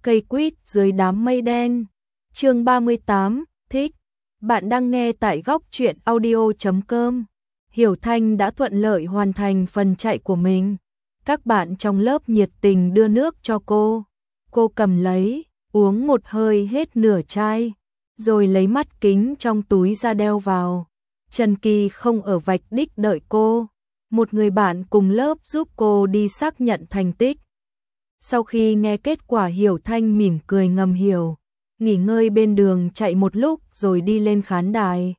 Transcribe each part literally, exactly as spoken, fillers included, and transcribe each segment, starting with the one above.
Cây quýt dưới đám mây đen. Chương ba mươi tám, thích. Bạn đang nghe tại góc truyện audio chấm com. Hiểu Thanh đã thuận lợi hoàn thành phần chạy của mình. Các bạn trong lớp nhiệt tình đưa nước cho cô. Cô cầm lấy, uống một hơi hết nửa chai, rồi lấy mắt kính trong túi ra đeo vào. Trần Kỳ không ở vạch đích đợi cô. Một người bạn cùng lớp giúp cô đi xác nhận thành tích. Sau khi nghe kết quả, Hiểu Thanh mỉm cười ngầm hiểu, nghỉ ngơi bên đường chạy một lúc rồi đi lên khán đài.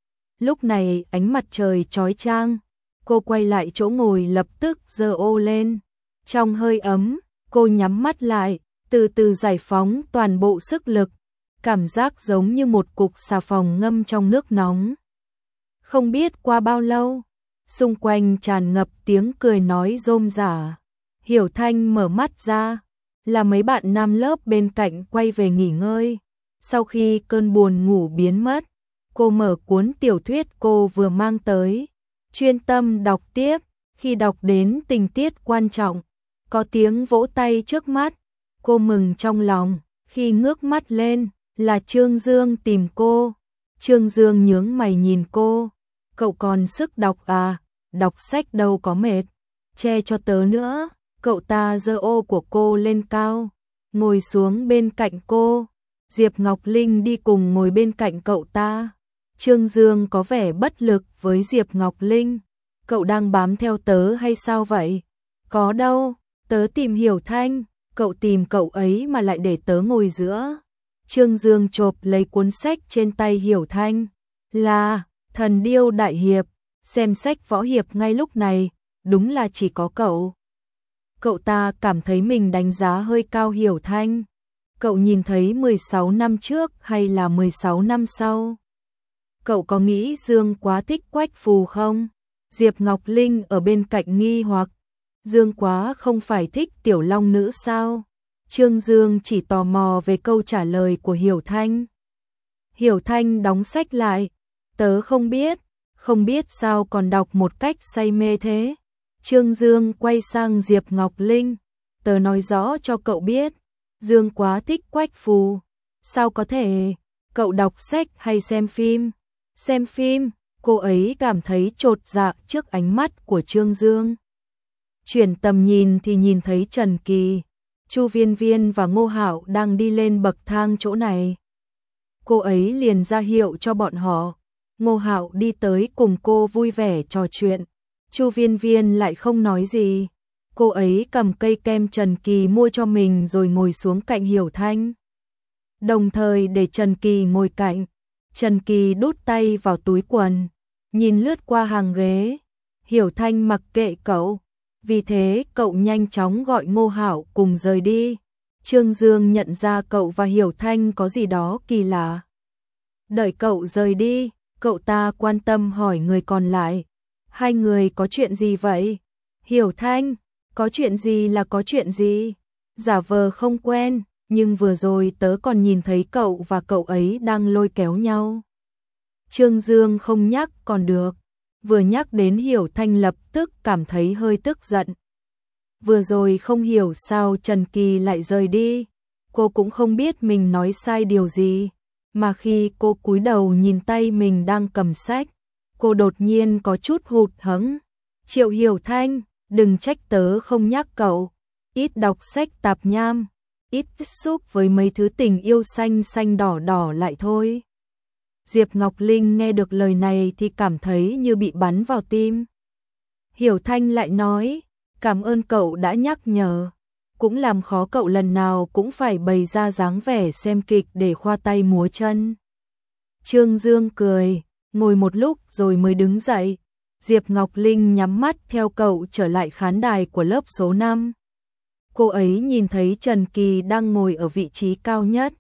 Lúc này ánh mặt trời chói chang, cô quay lại chỗ ngồi lập tức giơ ô lên. Trong hơi ấm, cô nhắm mắt lại, từ từ giải phóng toàn bộ sức lực, cảm giác giống như một cục xà phòng ngâm trong nước nóng. Không biết qua bao lâu, xung quanh tràn ngập tiếng cười nói rôm rả. Hiểu Thanh mở mắt ra, là mấy bạn nam lớp bên cạnh quay về nghỉ ngơi. Sau khi cơn buồn ngủ biến mất, cô mở cuốn tiểu thuyết cô vừa mang tới, chuyên tâm đọc tiếp. Khi đọc đến tình tiết quan trọng, có tiếng vỗ tay trước mắt, cô mừng trong lòng. Khi ngước mắt lên, là Trương Dương tìm cô. Trương Dương nhướng mày nhìn cô, cậu còn sức đọc à, đọc sách đâu có mệt, che cho tớ nữa. Cậu ta giơ ô của cô lên cao, ngồi xuống bên cạnh cô. Diệp Ngọc Linh đi cùng ngồi bên cạnh cậu ta. Trương Dương có vẻ bất lực với Diệp Ngọc Linh. Cậu đang bám theo tớ hay sao vậy? Có đâu, tớ tìm Hiểu Thanh, cậu tìm cậu ấy mà lại để tớ ngồi giữa. Trương Dương chộp lấy cuốn sách trên tay Hiểu Thanh, là Thần Điêu Đại Hiệp. Xem sách võ hiệp ngay lúc này, đúng là chỉ có cậu. Cậu ta cảm thấy mình đánh giá hơi cao Hiểu Thanh. Cậu nhìn thấy mười sáu năm trước hay là mười sáu năm sau? Cậu có nghĩ Dương Quá thích Quách Phù không? Diệp Ngọc Linh ở bên cạnh nghi hoặc. Dương Quá không phải thích tiểu long nữ sao? Trương Dương chỉ tò mò về câu trả lời của Hiểu Thanh. Hiểu Thanh đóng sách lại. Tớ không biết, không biết sao còn đọc một cách say mê thế. Trương Dương quay sang Diệp Ngọc Linh. Tớ nói rõ cho cậu biết, Dương Quá thích Quách Phù. Sao có thể? Cậu đọc sách hay xem phim? Xem phim. Cô ấy cảm thấy chột dạ trước ánh mắt của Trương Dương. Chuyển tầm nhìn thì nhìn thấy Trần Kỳ, Chu Viên Viên và Ngô Hạo đang đi lên bậc thang chỗ này. Cô ấy liền ra hiệu cho bọn họ. Ngô Hạo đi tới cùng cô vui vẻ trò chuyện. Chu Viên Viên lại không nói gì. Cô ấy cầm cây kem Trần Kỳ mua cho mình rồi ngồi xuống cạnh Hiểu Thanh, đồng thời để Trần Kỳ ngồi cạnh. Trần Kỳ đút tay vào túi quần, nhìn lướt qua hàng ghế. Hiểu Thanh mặc kệ cậu, vì thế cậu nhanh chóng gọi Ngô Hạo cùng rời đi. Trương Dương nhận ra cậu và Hiểu Thanh có gì đó kỳ lạ. Đợi cậu rời đi, cậu ta quan tâm hỏi người còn lại. Hai người có chuyện gì vậy? Hiểu Thanh, có chuyện gì là có chuyện gì? Giả vờ không quen, nhưng vừa rồi tớ còn nhìn thấy cậu và cậu ấy đang lôi kéo nhau. Trương Dương không nhắc còn được, vừa nhắc đến Hiểu Thanh lập tức cảm thấy hơi tức giận. Vừa rồi không hiểu sao Trần Kỳ lại rời đi, cô cũng không biết mình nói sai điều gì, mà khi cô cúi đầu nhìn tay mình đang cầm sách, cô đột nhiên có chút hụt hẫng. Triệu Hiểu Thanh, đừng trách tớ không nhắc cậu, ít đọc sách tạp nham, ít tiếp xúc với mấy thứ tình yêu xanh xanh đỏ đỏ lại thôi. Diệp Ngọc Linh nghe được lời này thì cảm thấy như bị bắn vào tim. Hiểu Thanh lại nói, cảm ơn cậu đã nhắc nhở, cũng làm khó cậu lần nào cũng phải bày ra dáng vẻ xem kịch để khoa tay múa chân. Trương Dương cười, ngồi một lúc rồi mới đứng dậy. Diệp Ngọc Linh nhắm mắt theo cậu trở lại khán đài của lớp số năm. Cô ấy nhìn thấy Trần Kỳ đang ngồi ở vị trí cao nhất,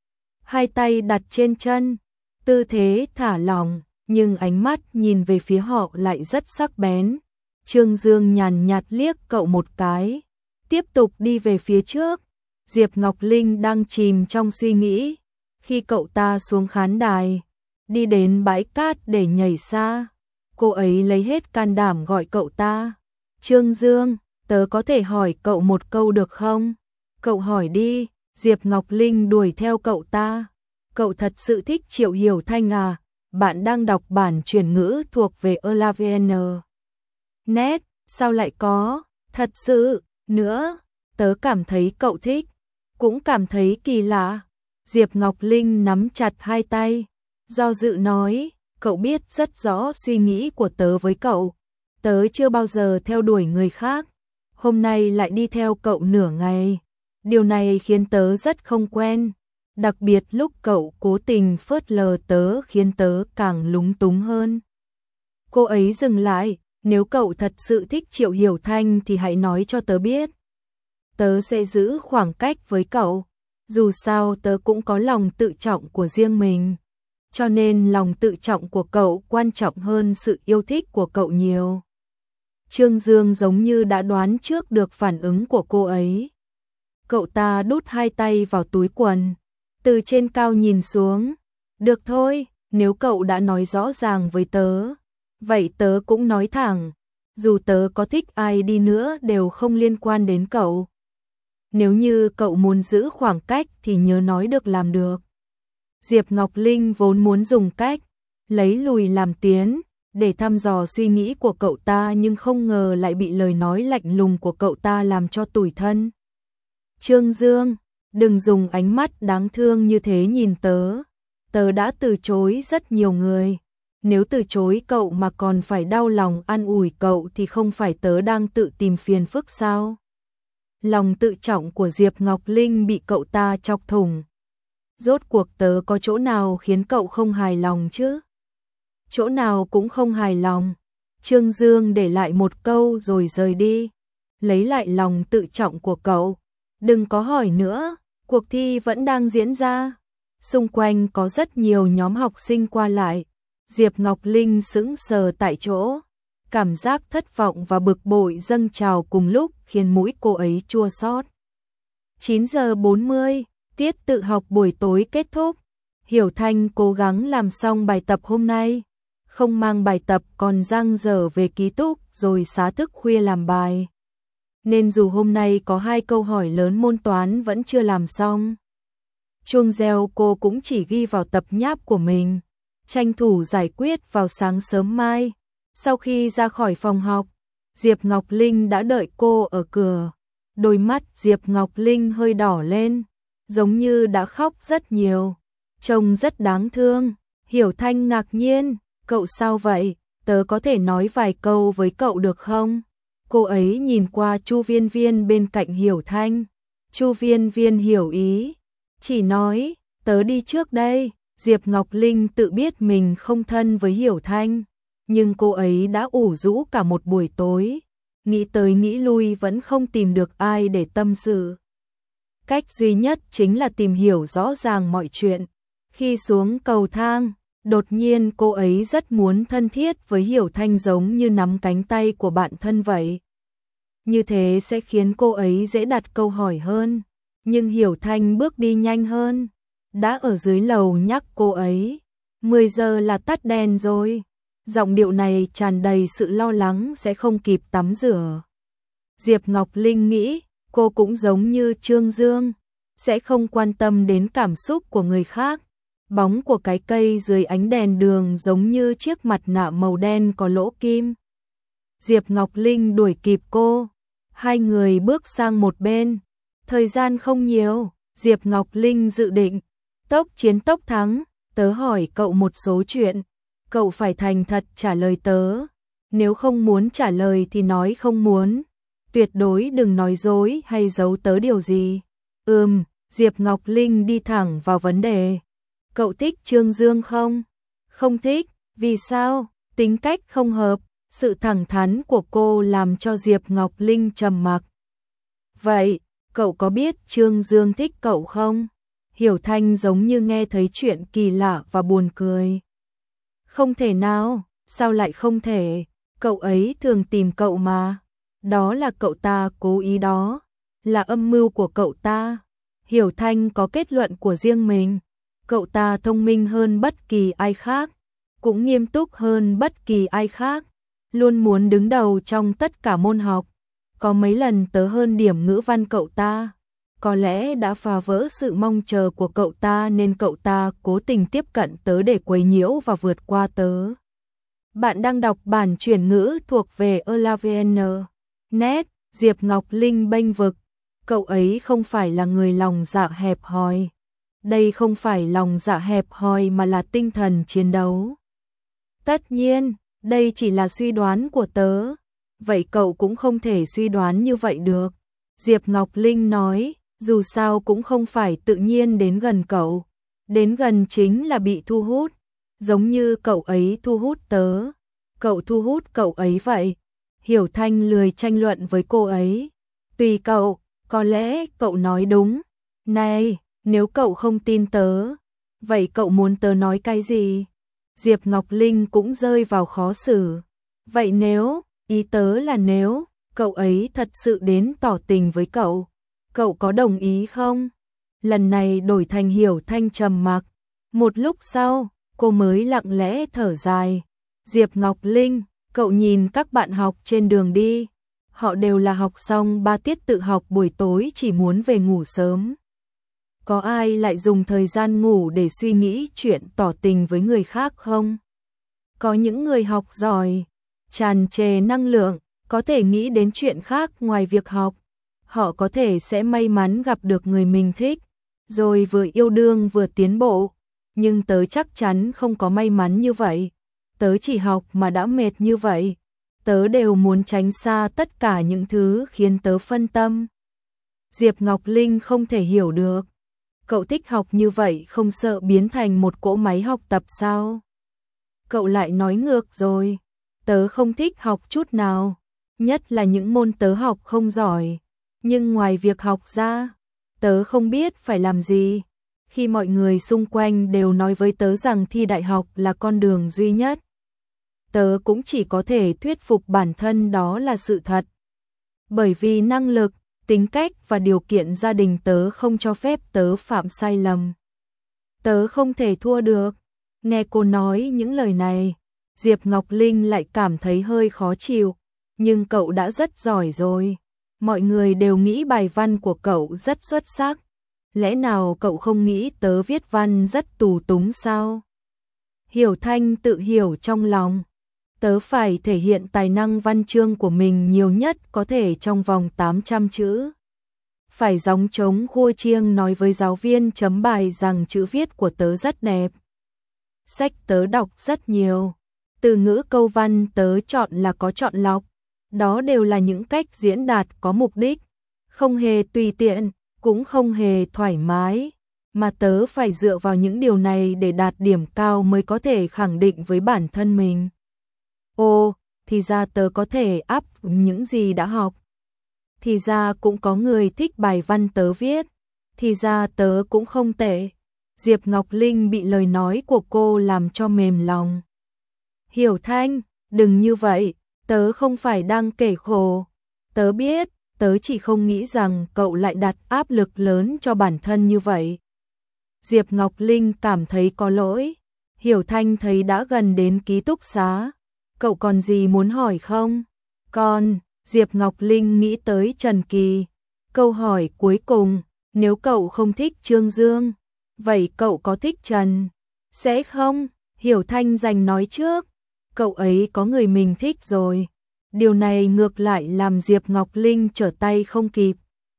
hai tay đặt trên chân, tư thế thả lỏng, nhưng ánh mắt nhìn về phía họ lại rất sắc bén. Trương Dương nhàn nhạt liếc cậu một cái, tiếp tục đi về phía trước. Diệp Ngọc Linh đang chìm trong suy nghĩ, khi cậu ta xuống khán đài, đi đến bãi cát để nhảy xa, cô ấy lấy hết can đảm gọi cậu ta. Trương Dương, tớ có thể hỏi cậu một câu được không? Cậu hỏi đi. Diệp Ngọc Linh đuổi theo cậu ta. Cậu thật sự thích Triệu Hiểu Thanh à? Bạn đang đọc bản chuyển ngữ thuộc về Elavn. Net, sao lại có? Thật sự, nữa, tớ cảm thấy cậu thích, cũng cảm thấy kỳ lạ. Diệp Ngọc Linh nắm chặt hai tay, do dự nói, cậu biết rất rõ suy nghĩ của tớ với cậu. Tớ chưa bao giờ theo đuổi người khác, hôm nay lại đi theo cậu nửa ngày. Điều này khiến tớ rất không quen, đặc biệt lúc cậu cố tình phớt lờ tớ khiến tớ càng lúng túng hơn. Cô ấy dừng lại, nếu cậu thật sự thích Triệu Hiểu Thanh thì hãy nói cho tớ biết. Tớ sẽ giữ khoảng cách với cậu, dù sao tớ cũng có lòng tự trọng của riêng mình. Cho nên lòng tự trọng của cậu quan trọng hơn sự yêu thích của cậu nhiều. Trương Dương giống như đã đoán trước được phản ứng của cô ấy. Cậu ta đút hai tay vào túi quần, từ trên cao nhìn xuống. Được thôi, nếu cậu đã nói rõ ràng với tớ, vậy tớ cũng nói thẳng, dù tớ có thích ai đi nữa đều không liên quan đến cậu. Nếu như cậu muốn giữ khoảng cách thì nhớ nói được làm được. Diệp Ngọc Linh vốn muốn dùng cách lấy lùi làm tiến để thăm dò suy nghĩ của cậu ta, nhưng không ngờ lại bị lời nói lạnh lùng của cậu ta làm cho tủi thân. Trương Dương, đừng dùng ánh mắt đáng thương như thế nhìn tớ. Tớ đã từ chối rất nhiều người. Nếu từ chối cậu mà còn phải đau lòng an ủi cậu thì không phải tớ đang tự tìm phiền phức sao? Lòng tự trọng của Diệp Ngọc Linh bị cậu ta chọc thủng. Rốt cuộc tớ có chỗ nào khiến cậu không hài lòng chứ? Chỗ nào cũng không hài lòng. Trương Dương để lại một câu rồi rời đi. Lấy lại lòng tự trọng của cậu. Đừng có hỏi nữa, cuộc thi vẫn đang diễn ra. Xung quanh có rất nhiều nhóm học sinh qua lại. Diệp Ngọc Linh sững sờ tại chỗ. Cảm giác thất vọng và bực bội dâng trào cùng lúc khiến mũi cô ấy chua xót. chín giờ bốn mươi, tiết tự học buổi tối kết thúc. Hiểu Thanh cố gắng làm xong bài tập hôm nay. Không mang bài tập còn dang dở về ký túc rồi xá thức khuya làm bài. Nên dù hôm nay có hai câu hỏi lớn môn toán vẫn chưa làm xong. Chuông reo cô cũng chỉ ghi vào tập nháp của mình, tranh thủ giải quyết vào sáng sớm mai. Sau khi ra khỏi phòng học, Diệp Ngọc Linh đã đợi cô ở cửa. Đôi mắt Diệp Ngọc Linh hơi đỏ lên, giống như đã khóc rất nhiều. Trông rất đáng thương. Hiểu Thanh ngạc nhiên, cậu sao vậy? Tớ có thể nói vài câu với cậu được không? Cô ấy nhìn qua Chu Viên Viên bên cạnh Hiểu Thanh. Chu Viên Viên hiểu ý, chỉ nói, tớ đi trước đây. Diệp Ngọc Linh tự biết mình không thân với Hiểu Thanh, nhưng cô ấy đã ủ rũ cả một buổi tối, nghĩ tới nghĩ lui vẫn không tìm được ai để tâm sự. Cách duy nhất chính là tìm hiểu rõ ràng mọi chuyện. Khi xuống cầu thang, đột nhiên cô ấy rất muốn thân thiết với Hiểu Thanh, giống như nắm cánh tay của bạn thân vậy. Như thế sẽ khiến cô ấy dễ đặt câu hỏi hơn. Nhưng Hiểu Thanh bước đi nhanh hơn, đã ở dưới lầu nhắc cô ấy, mười giờ là tắt đèn rồi. Giọng điệu này tràn đầy sự lo lắng sẽ không kịp tắm rửa. Diệp Ngọc Linh nghĩ, cô cũng giống như Trương Dương, sẽ không quan tâm đến cảm xúc của người khác. Bóng của cái cây dưới ánh đèn đường giống như chiếc mặt nạ màu đen có lỗ kim. Diệp Ngọc Linh đuổi kịp cô, hai người bước sang một bên. Thời gian không nhiều, Diệp Ngọc Linh dự định tốc chiến tốc thắng. Tớ hỏi cậu một số chuyện, cậu phải thành thật trả lời tớ. Nếu không muốn trả lời thì nói không muốn, tuyệt đối đừng nói dối hay giấu tớ điều gì. Ừm, Diệp Ngọc Linh đi thẳng vào vấn đề. Cậu thích Trương Dương không? Không thích, vì sao? Tính cách không hợp. Sự thẳng thắn của cô làm cho Diệp Ngọc Linh trầm mặc. Vậy, cậu có biết Trương Dương thích cậu không? Hiểu Thanh giống như nghe thấy chuyện kỳ lạ và buồn cười. Không thể nào, sao lại không thể? Cậu ấy thường tìm cậu mà. Đó là cậu ta cố ý đó, là âm mưu của cậu ta. Hiểu Thanh có kết luận của riêng mình. Cậu ta thông minh hơn bất kỳ ai khác, cũng nghiêm túc hơn bất kỳ ai khác, luôn muốn đứng đầu trong tất cả môn học. Có mấy lần tớ hơn điểm ngữ văn cậu ta, có lẽ đã phá vỡ sự mong chờ của cậu ta nên cậu ta cố tình tiếp cận tớ để quấy nhiễu và vượt qua tớ. Bạn đang đọc bản chuyển ngữ thuộc về Elavn. Net, Diệp Ngọc Linh bênh vực. Cậu ấy không phải là người lòng dạ hẹp hòi. Đây không phải lòng dạ hẹp hòi mà là tinh thần chiến đấu. Tất nhiên, đây chỉ là suy đoán của tớ. Vậy cậu cũng không thể suy đoán như vậy được. Diệp Ngọc Linh nói, dù sao cũng không phải tự nhiên đến gần cậu. Đến gần chính là bị thu hút. Giống như cậu ấy thu hút tớ. Cậu thu hút cậu ấy vậy. Hiểu Thanh lười tranh luận với cô ấy. Tùy cậu, có lẽ cậu nói đúng. Này, nếu cậu không tin tớ, vậy cậu muốn tớ nói cái gì? Diệp Ngọc Linh cũng rơi vào khó xử. Vậy nếu, ý tớ là nếu, cậu ấy thật sự đến tỏ tình với cậu, cậu có đồng ý không? Lần này đổi thành Hiểu Thanh trầm mặc. Một lúc sau, cô mới lặng lẽ thở dài. Diệp Ngọc Linh, cậu nhìn các bạn học trên đường đi. Họ đều là học xong ba tiết tự học buổi tối chỉ muốn về ngủ sớm. Có ai lại dùng thời gian ngủ để suy nghĩ chuyện tỏ tình với người khác không? Có những người học giỏi, tràn trề năng lượng, có thể nghĩ đến chuyện khác ngoài việc học. Họ có thể sẽ may mắn gặp được người mình thích, rồi vừa yêu đương vừa tiến bộ. Nhưng tớ chắc chắn không có may mắn như vậy. Tớ chỉ học mà đã mệt như vậy. Tớ đều muốn tránh xa tất cả những thứ khiến tớ phân tâm. Diệp Ngọc Linh không thể hiểu được. Cậu thích học như vậy không sợ biến thành một cỗ máy học tập sao? Cậu lại nói ngược rồi. Tớ không thích học chút nào. Nhất là những môn tớ học không giỏi. Nhưng ngoài việc học ra, tớ không biết phải làm gì. Khi mọi người xung quanh đều nói với tớ rằng thi đại học là con đường duy nhất, tớ cũng chỉ có thể thuyết phục bản thân đó là sự thật. Bởi vì năng lực, tính cách và điều kiện gia đình tớ không cho phép tớ phạm sai lầm. Tớ không thể thua được. Nghe cô nói những lời này, Diệp Ngọc Linh lại cảm thấy hơi khó chịu. Nhưng cậu đã rất giỏi rồi. Mọi người đều nghĩ bài văn của cậu rất xuất sắc. Lẽ nào cậu không nghĩ tớ viết văn rất tù túng sao? Hiểu Thanh tự hiểu trong lòng. Tớ phải thể hiện tài năng văn chương của mình nhiều nhất có thể trong vòng tám trăm chữ. Phải gióng trống khua chiêng nói với giáo viên chấm bài rằng chữ viết của tớ rất đẹp. Sách tớ đọc rất nhiều. Từ ngữ câu văn tớ chọn là có chọn lọc. Đó đều là những cách diễn đạt có mục đích. Không hề tùy tiện, cũng không hề thoải mái. Mà tớ phải dựa vào những điều này để đạt điểm cao mới có thể khẳng định với bản thân mình. Ồ, thì ra tớ có thể áp những gì đã học. Thì ra cũng có người thích bài văn tớ viết. Thì ra tớ cũng không tệ. Diệp Ngọc Linh bị lời nói của cô làm cho mềm lòng. Hiểu Thanh, đừng như vậy, tớ không phải đang kể khổ. Tớ biết, tớ chỉ không nghĩ rằng cậu lại đặt áp lực lớn cho bản thân như vậy. Diệp Ngọc Linh cảm thấy có lỗi. Hiểu Thanh thấy đã gần đến ký túc xá. Cậu còn gì muốn hỏi không? Còn, Diệp Ngọc Linh nghĩ tới Trần Kỳ. Câu hỏi cuối cùng, nếu cậu không thích Trương Dương, vậy cậu có thích Trần? Sẽ không? Hiểu Thanh giành nói trước. Cậu ấy có người mình thích rồi. Điều này ngược lại làm Diệp Ngọc Linh trở tay không kịp.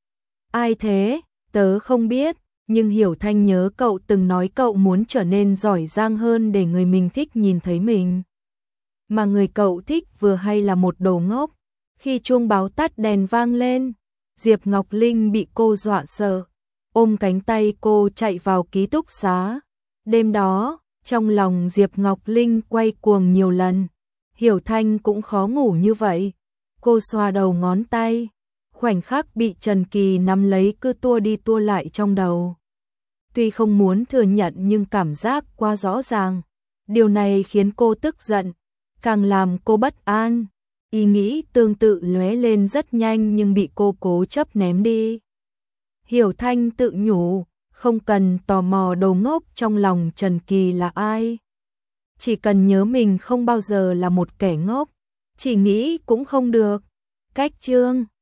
Ai thế? Tớ không biết, nhưng Hiểu Thanh nhớ cậu từng nói cậu muốn trở nên giỏi giang hơn để người mình thích nhìn thấy mình. Mà người cậu thích vừa hay là một đồ ngốc. Khi chuông báo tắt đèn vang lên, Diệp Ngọc Linh bị cô dọa sợ, ôm cánh tay cô chạy vào ký túc xá. Đêm đó, trong lòng Diệp Ngọc Linh quay cuồng nhiều lần. Hiểu Thanh cũng khó ngủ như vậy. Cô xoa đầu ngón tay, khoảnh khắc bị Trần Kỳ nắm lấy cứ tua đi tua lại trong đầu. Tuy không muốn thừa nhận nhưng cảm giác quá rõ ràng. Điều này khiến cô tức giận, càng làm cô bất an. Ý nghĩ tương tự lóe lên rất nhanh nhưng bị cô cố chấp ném đi. Hiểu Thanh tự nhủ, không cần tò mò đồ ngốc trong lòng Trần Kỳ là ai. Chỉ cần nhớ mình không bao giờ là một kẻ ngốc, chỉ nghĩ cũng không được. Cách chương